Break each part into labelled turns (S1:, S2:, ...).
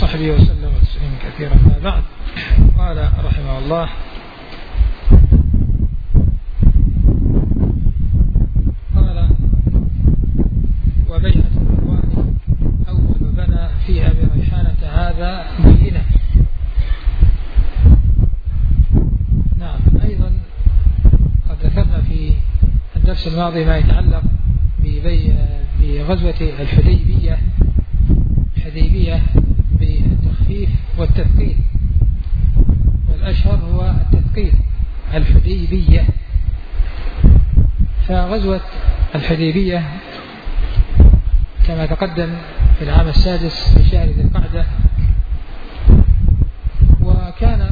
S1: وصحبه وسلم تسليما كثيرا. ما بعد، قال رحمه الله: قال: وبيعة الرضوان أول بنى فيها بريحانة هذا بينة. نعم، أيضا قد ذكرنا في الدرس الماضي ما يتعلق بغزوة الحديبية بالتخفيف والتثقيل، والأشهر هو التثقيل، الحديبية. فغزوة الحديبية كما تقدم في العام السادس في شهر ذي القعدة، وكان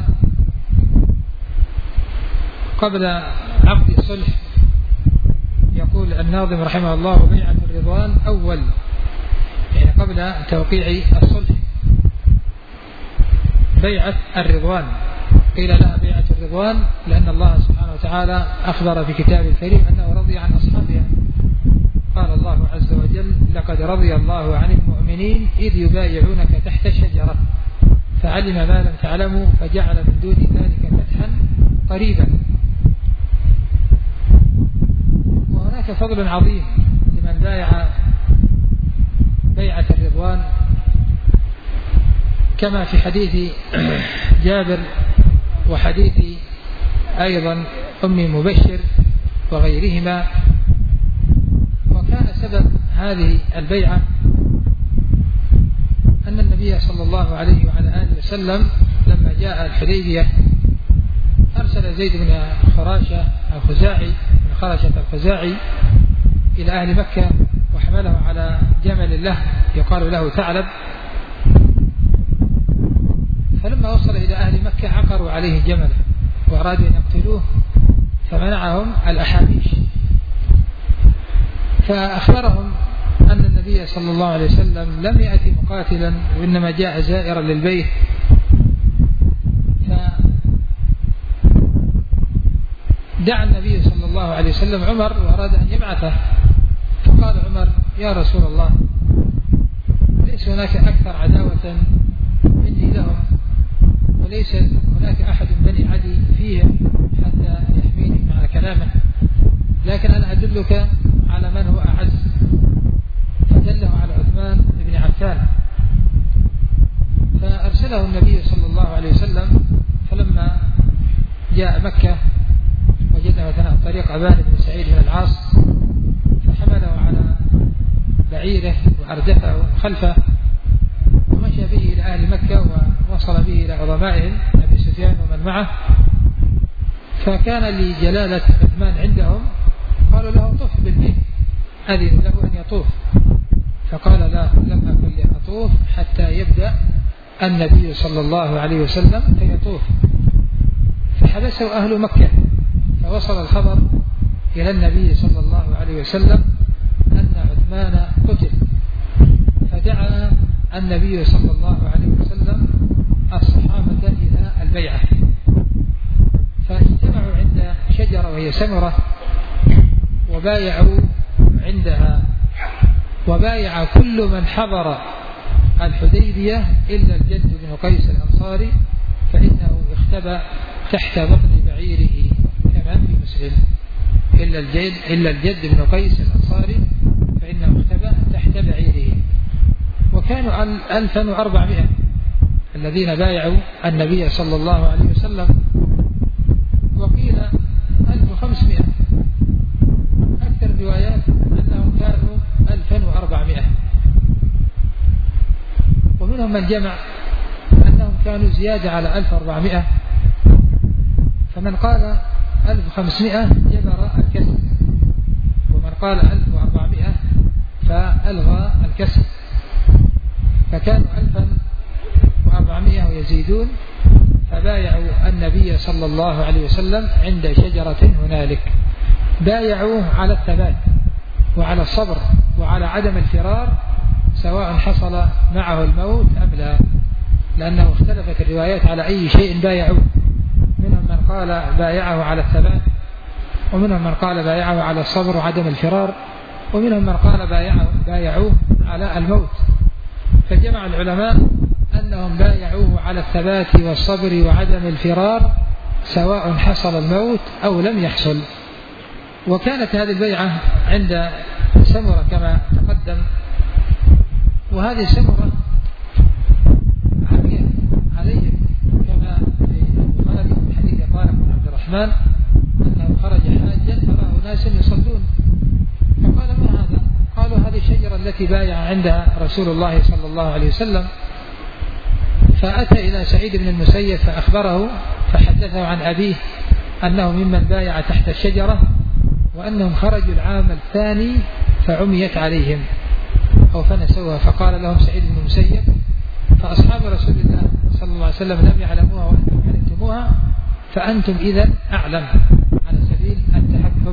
S1: قبل عقد الصلح. يقول الناظم رحمه الله: بيعة الرضوان أول، يعني قبل توقيع الصلح بيعة الرضوان. قيل لها بيعة الرضوان لأن الله سبحانه وتعالى أخبر في كتابه الكريم أنه رضي عن أصحابها. قال الله عز وجل: لقد رضي الله عن المؤمنين إذ يبايعونك تحت الشجرة فعلم ما لم تعلموا فجعل من دون ذلك فتحا قريبا. وهناك فضل عظيم لمن بايع بيعة الرضوان، كما في حديث جابر وحديث أيضا أم مبشر وغيرهما. وكان سبب هذه البيعة أن النبي صلى الله عليه وعلى آله وسلم لما جاء الحديبية أرسل زيد بن خراشة الخزاعي من خراشة الخزاعي إلى أهل مكة، وحمله على جمل له يقال له ثعلب. فلما وصل إلى أهل مكة عقروا عليه جمله وأرادوا أن يقتلوه، فمنعهم الأحابيش. فأخبرهم أن النبي صلى الله عليه وسلم لم يأتي مقاتلا وإنما جاء زائرا للبيت. فدعا النبي صلى الله عليه وسلم عمر وأراد أن يبعثه، فقال عمر: يا رسول الله، ليس هناك أكثر عداوة مني لهم، وليس هناك أحد بني عدي فيهم حتى يحميني مع كلامه، لكن أنا أدلك على من هو أعز. فدله على عثمان بن عفان، فأرسله النبي صلى الله عليه وسلم. فلما جاء مكة وجده أثناء الطريق أبان بن سعيد بن العاص، فحمله على بعيره وأردفه خلفه ومشى به إلى أهل مكة، ووصل به إلى عظمائهم أبي سفيان ومن معه. فكان لجلالة عثمان عندهم، قالوا له: طف بالبيت، أذن له أن يطوف. فقال: لا، لم أكن لأطوف حتى يبدأ النبي صلى الله عليه وسلم فيطوف. فحبسه أهل مكة، فوصل الخبر إلى النبي صلى الله عليه وسلم أن عثمان قتل. فدعا النبي صلى الله عليه وسلم الصحابة إلى البيعة، فاجتمعوا عند شجرة وهي سمرة وبايعوا عندها، وبايع كل من حضر الحديبية إلا الجد بن قيس الأنصاري، فإنه اختبأ تحت بطن بعيره، كما في مسلم: إلا الجد بن قيس الأنصاري فإنه اختبأ تحت بعيره. وكانوا 1400 الذين بايعوا النبي صلى الله عليه وسلم، وقيل 1500. أكثر الروايات أنهم كانوا 1400، ومنهم من جمع أنهم كانوا زيادة على 1400. فمن قال 1500 جبر الكسر، ومن قال 1400 فألغى الكسر، فكانوا 1400 ويزيدون. فبايعوا النبي صلى الله عليه وسلم عند شجرة هنالك، بايعوه على الثبات وعلى الصبر وعلى عدم الفرار، سواء حصل معه الموت أم لا، لأنه اختلفت الروايات على أي شيء بايعوه. منهم من قال بايعه على الثبات، ومنهم من قال بايعه على الصبر وعدم الفرار، ومنهم من قال بايعوه على الموت. فجمع العلماء أنهم بايعوه على الثبات والصبر وعدم الفرار سواء حصل الموت أو لم يحصل. وكانت هذه البيعة عند سمرة كما تقدم، وهذه سمرة عليهم كما في البخاري من حديث طارق بن عبد الرحمن أنه خرج حاجا فرأى ناس يصلون، فقال ما هذا؟ قالوا هذه الشجرة التي بايع عندها رسول الله صلى الله عليه وسلم. فأتى إلى سعيد بن المسيب فأخبره فحدثه عن أبيه أنه ممن بايع تحت الشجرة، وأنهم خرجوا العام الثاني فعميت عليهم أو فنسوها. فقال لهم سعيد بن المسيب فأصحاب رسول الله صلى الله عليه وسلم لم يعلموها وأنتم علمتموها، فأنتم إذا أعلم، على سبيل التحكم.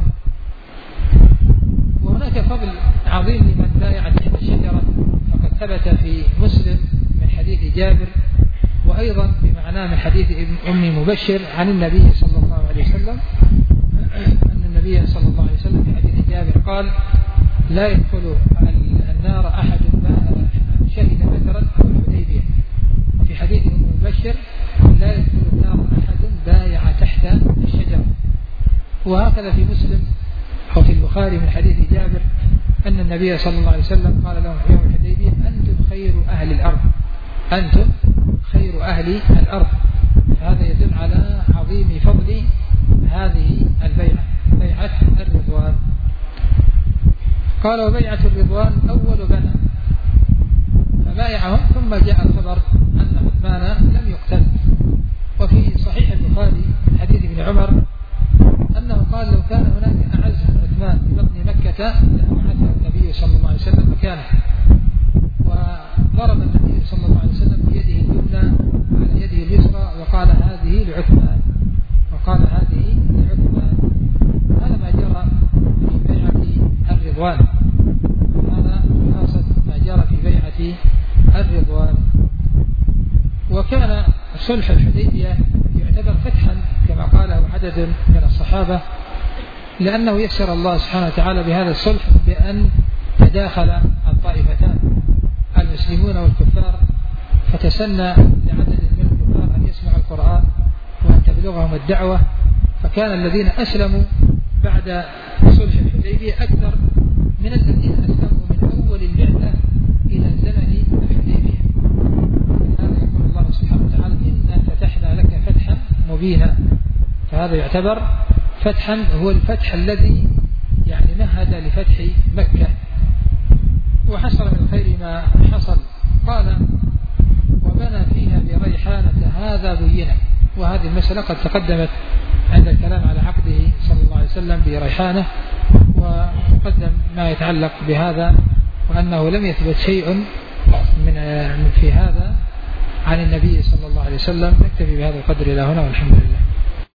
S1: وهناك فضل عظيم لمن بايع تحت الشجرة، فقد ثبت في مسلم من حديث جابر، وأيضا بمعناه من حديث أم مبشر عن النبي صلى الله عليه وسلم أن النبي صلى الله عليه وسلم في حديث جابر قال لا يدخل النار أحد شهد بدرا أو الحديبية. وفي حديث أم مبشر لا يدخل النار أحد بايع تحت الشجرة. وهكذا في مسلم أو في البخاري من حديث جابر أن النبي صلى الله عليه وسلم قال لهم في يوم الحديبية أنتم خير أهل الأرض، أنتم خير أهل الأرض. هذا يدل على عظيم فضل هذه البيعة، بيعة الرضوان. قال وبيعة الرضوان أول بنى فبايعهم، ثم جاء الخبر أن عثمان لم يقتل. وفي صحيح البخاري من حديث ابن عمر أنه قال لو كان هناك أعز عثمان ببطن مكة لأبعثه النبي صلى الله عليه وسلم مكانه. وضرب النبي صلى الله عليه وسلم بيده اليمنى على يده اليسرى وقال هذه لعثمان، وقال هذه لعثمان. هذا ما جرى في بيعة الرضوان، هذا خلاصة ما جرى في بيعة الرضوان. وكان صلح الحديبية يعتبر فتحا كما قاله عدد من الصحابة، لأنه يسر الله سبحانه وتعالى بهذا الصلح بأن تداخل الطائفتان المسلمون والكفار، فتسنى لعدد من الكفار أن يسمعوا القرآن وأن تبلغهم الدعوة. فكان الذين أسلموا بعد صلح الحديبية أكثر من الذين أسلموا من أول البعثة إلى زمن الحديبية. هذا يقول الله سبحانه وتعالى إنا فتحنا لك فتحا مبينا. فهذا يعتبر فتحا هو الفتح الذي يعني مهد لفتح مكة، وحصل من الخير ما حصل. قال وبنى فيها بريحانة هذا بينا. وهذه المسألة قد تقدمت عند الكلام على عقده صلى الله عليه وسلم بريحانة، وقدم ما يتعلق بهذا، وأنه لم يثبت شيء من في هذا عن النبي صلى الله عليه وسلم. نكتفي بهذا القدر إلى هنا والحمد لله.